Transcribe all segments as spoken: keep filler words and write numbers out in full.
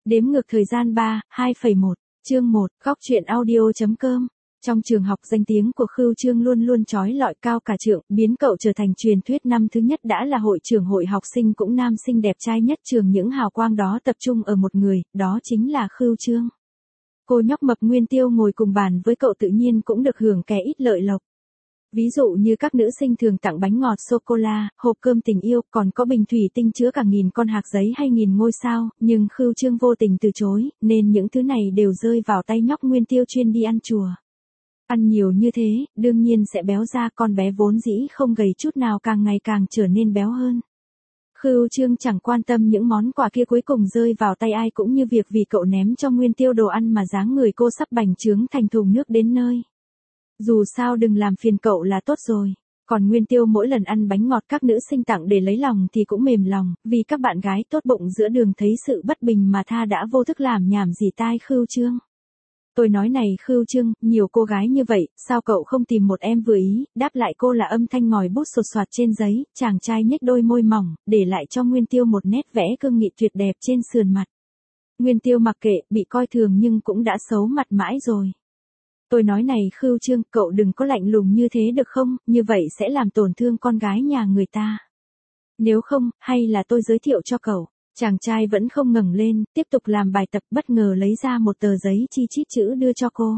Đếm ngược thời gian ba, hai phẩy một, chương một, góc truyện audio.com. Trong trường học danh tiếng của Khưu Trương luôn luôn chói lọi cao cả trượng, biến cậu trở thành truyền thuyết năm thứ nhất đã là hội trưởng hội học sinh cũng nam sinh đẹp trai nhất trường, những hào quang đó tập trung ở một người, đó chính là Khưu Trương. Cô nhóc mập Nguyên Tiêu ngồi cùng bàn với cậu tự nhiên cũng được hưởng kẻ ít lợi lộc. Ví dụ như các nữ sinh thường tặng bánh ngọt sô-cô-la, hộp cơm tình yêu, còn có bình thủy tinh chứa cả nghìn con hạc giấy hay nghìn ngôi sao, nhưng Khưu Trương vô tình từ chối, nên những thứ này đều rơi vào tay nhóc Nguyên Tiêu chuyên đi ăn chùa. Ăn nhiều như thế, đương nhiên sẽ béo ra, con bé vốn dĩ không gầy chút nào càng ngày càng trở nên béo hơn. Khưu Trương chẳng quan tâm những món quà kia cuối cùng rơi vào tay ai, cũng như việc vì cậu ném cho Nguyên Tiêu đồ ăn mà dáng người cô sắp bành trướng thành thùng nước đến nơi. Dù sao đừng làm phiền cậu là tốt rồi. Còn Nguyên Tiêu mỗi lần ăn bánh ngọt các nữ sinh tặng để lấy lòng thì cũng mềm lòng, vì các bạn gái tốt bụng giữa đường thấy sự bất bình mà tha đã vô thức làm nhảm dỉ tai Khưu Trương. Tôi nói này Khưu Trương, nhiều cô gái như vậy, sao cậu không tìm một em vừa ý? Đáp lại cô là âm thanh ngòi bút sột soạt trên giấy, chàng trai nhếch đôi môi mỏng, để lại cho Nguyên Tiêu một nét vẽ cương nghị tuyệt đẹp trên sườn mặt. Nguyên Tiêu mặc kệ, bị coi thường nhưng cũng đã xấu mặt mãi rồi. Tôi nói này Khưu Trương, cậu đừng có lạnh lùng như thế được không, như vậy sẽ làm tổn thương con gái nhà người ta. Nếu không, hay là tôi giới thiệu cho cậu. Chàng trai vẫn không ngẩng lên, tiếp tục làm bài tập, bất ngờ lấy ra một tờ giấy chi chít chữ đưa cho cô.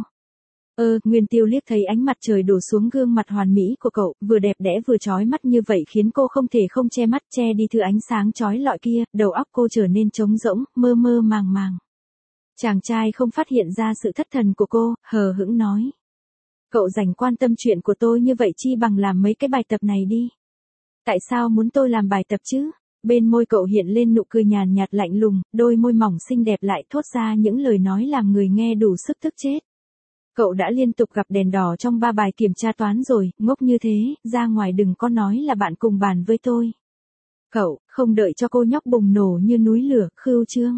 Ơ, Nguyên Tiêu liếc thấy ánh mặt trời đổ xuống gương mặt hoàn mỹ của cậu, vừa đẹp đẽ vừa chói mắt như vậy khiến cô không thể không che mắt, che đi thứ ánh sáng chói lọi kia, đầu óc cô trở nên trống rỗng, mơ mơ màng màng. Chàng trai không phát hiện ra sự thất thần của cô, hờ hững nói. Cậu dành quan tâm chuyện của tôi như vậy chi bằng làm mấy cái bài tập này đi. Tại sao muốn tôi làm bài tập chứ? Bên môi cậu hiện lên nụ cười nhàn nhạt lạnh lùng, đôi môi mỏng xinh đẹp lại thốt ra những lời nói làm người nghe đủ sức tức chết. Cậu đã liên tục gặp đèn đỏ trong ba bài kiểm tra toán rồi, ngốc như thế, ra ngoài đừng có nói là bạn cùng bàn với tôi. Cậu, không đợi cho cô nhóc bùng nổ như núi lửa, Khưu Trương.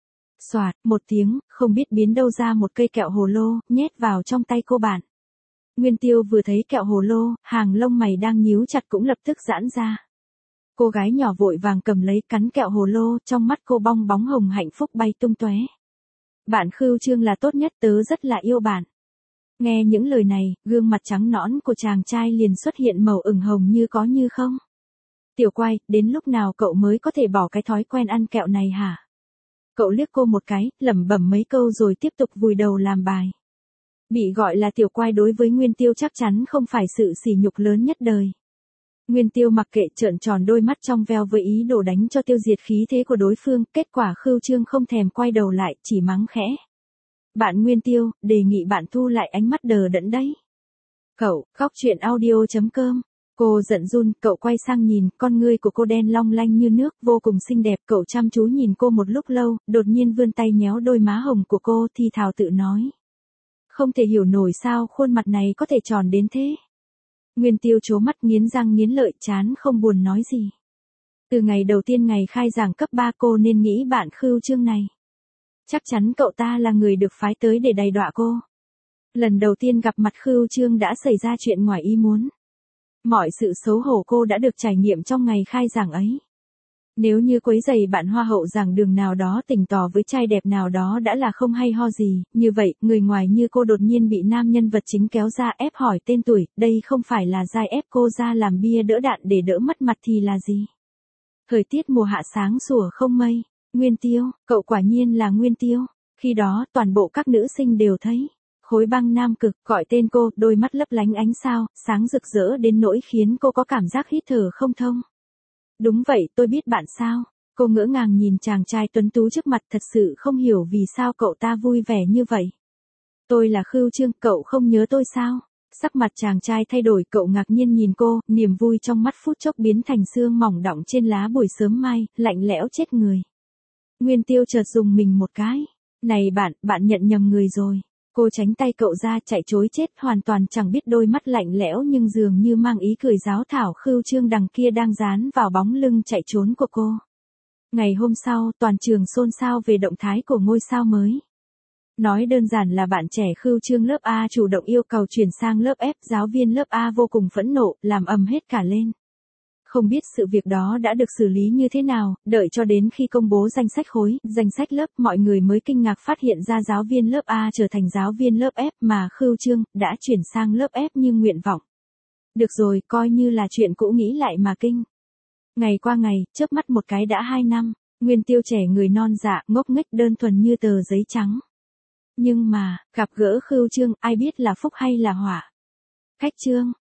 Xoạt, một tiếng, không biết biến đâu ra một cây kẹo hồ lô, nhét vào trong tay cô bạn. Nguyên Tiêu vừa thấy kẹo hồ lô, hàng lông mày đang nhíu chặt cũng lập tức giãn ra. Cô gái nhỏ vội vàng cầm lấy cắn kẹo hồ lô, trong mắt cô bong bóng hồng hạnh phúc bay tung tóe. Bạn Khưu Trương là tốt nhất, tớ rất là yêu bạn. Nghe những lời này, gương mặt trắng nõn của chàng trai liền xuất hiện màu ửng hồng như có như không. Tiểu Quai, đến lúc nào cậu mới có thể bỏ cái thói quen ăn kẹo này hả? Cậu liếc cô một cái, lẩm bẩm mấy câu rồi tiếp tục vùi đầu làm bài. Bị gọi là Tiểu Quai đối với Nguyên Tiêu chắc chắn không phải sự sỉ nhục lớn nhất đời. Nguyên Tiêu mặc kệ, trợn tròn đôi mắt trong veo với ý đồ đánh cho tiêu diệt khí thế của đối phương, kết quả Khưu Trương không thèm quay đầu lại, chỉ mắng khẽ. Bạn Nguyên Tiêu, đề nghị bạn thu lại ánh mắt đờ đẫn đấy. Cậu, góc truyện audio.com. Cô giận run, cậu quay sang nhìn, con ngươi của cô đen long lanh như nước, vô cùng xinh đẹp, cậu chăm chú nhìn cô một lúc lâu, đột nhiên vươn tay nhéo đôi má hồng của cô, thì thào tự nói. Không thể hiểu nổi sao khuôn mặt này có thể tròn đến thế. Nguyên Tiêu trố mắt nghiến răng nghiến lợi, chán không buồn nói gì. Từ ngày đầu tiên ngày khai giảng cấp ba cô nên nghĩ bạn Khưu Trương này. Chắc chắn cậu ta là người được phái tới để đầy đọa cô. Lần đầu tiên gặp mặt Khưu Trương đã xảy ra chuyện ngoài ý muốn. Mọi sự xấu hổ cô đã được trải nghiệm trong ngày khai giảng ấy. Nếu như quấy rầy bạn hoa hậu giảng đường nào đó tình tỏ với trai đẹp nào đó đã là không hay ho gì, như vậy, người ngoài như cô đột nhiên bị nam nhân vật chính kéo ra ép hỏi tên tuổi, đây không phải là giai ép cô ra làm bia đỡ đạn để đỡ mất mặt thì là gì? Thời tiết mùa hạ sáng sủa không mây, Nguyên Tiêu, cậu quả nhiên là Nguyên Tiêu. Khi đó, toàn bộ các nữ sinh đều thấy. Khối băng nam cực, gọi tên cô, đôi mắt lấp lánh ánh sao, sáng rực rỡ đến nỗi khiến cô có cảm giác hít thở không thông. Đúng vậy, tôi biết bạn sao. Cô ngỡ ngàng nhìn chàng trai tuấn tú trước mặt, thật sự không hiểu vì sao cậu ta vui vẻ như vậy. Tôi là Khưu Trương, cậu không nhớ tôi sao? Sắc mặt chàng trai thay đổi, cậu ngạc nhiên nhìn cô, niềm vui trong mắt phút chốc biến thành sương mỏng đọng trên lá buổi sớm mai, lạnh lẽo chết người. Nguyên Tiêu chợt dùng mình một cái. Này bạn, bạn nhận nhầm người rồi. Cô tránh tay cậu ra, chạy trối chết, hoàn toàn chẳng biết đôi mắt lạnh lẽo nhưng dường như mang ý cười giáo thảo Khưu Trương đằng kia đang dán vào bóng lưng chạy trốn của cô. Ngày hôm sau, toàn trường xôn xao về động thái của ngôi sao mới. Nói đơn giản là bạn trẻ Khưu Trương lớp A chủ động yêu cầu chuyển sang lớp F, giáo viên lớp A vô cùng phẫn nộ, làm ầm hết cả lên. Không biết sự việc đó đã được xử lý như thế nào, đợi cho đến khi công bố danh sách khối, danh sách lớp, mọi người mới kinh ngạc phát hiện ra giáo viên lớp A trở thành giáo viên lớp F mà Khưu Trương đã chuyển sang lớp F như nguyện vọng. Được rồi, coi như là chuyện cũ nghĩ lại mà kinh. Ngày qua ngày, chớp mắt một cái đã hai năm, Nguyên Tiêu trẻ người non dạ, ngốc nghếch đơn thuần như tờ giấy trắng. Nhưng mà, gặp gỡ Khưu Trương, ai biết là phúc hay là họa. Cách chương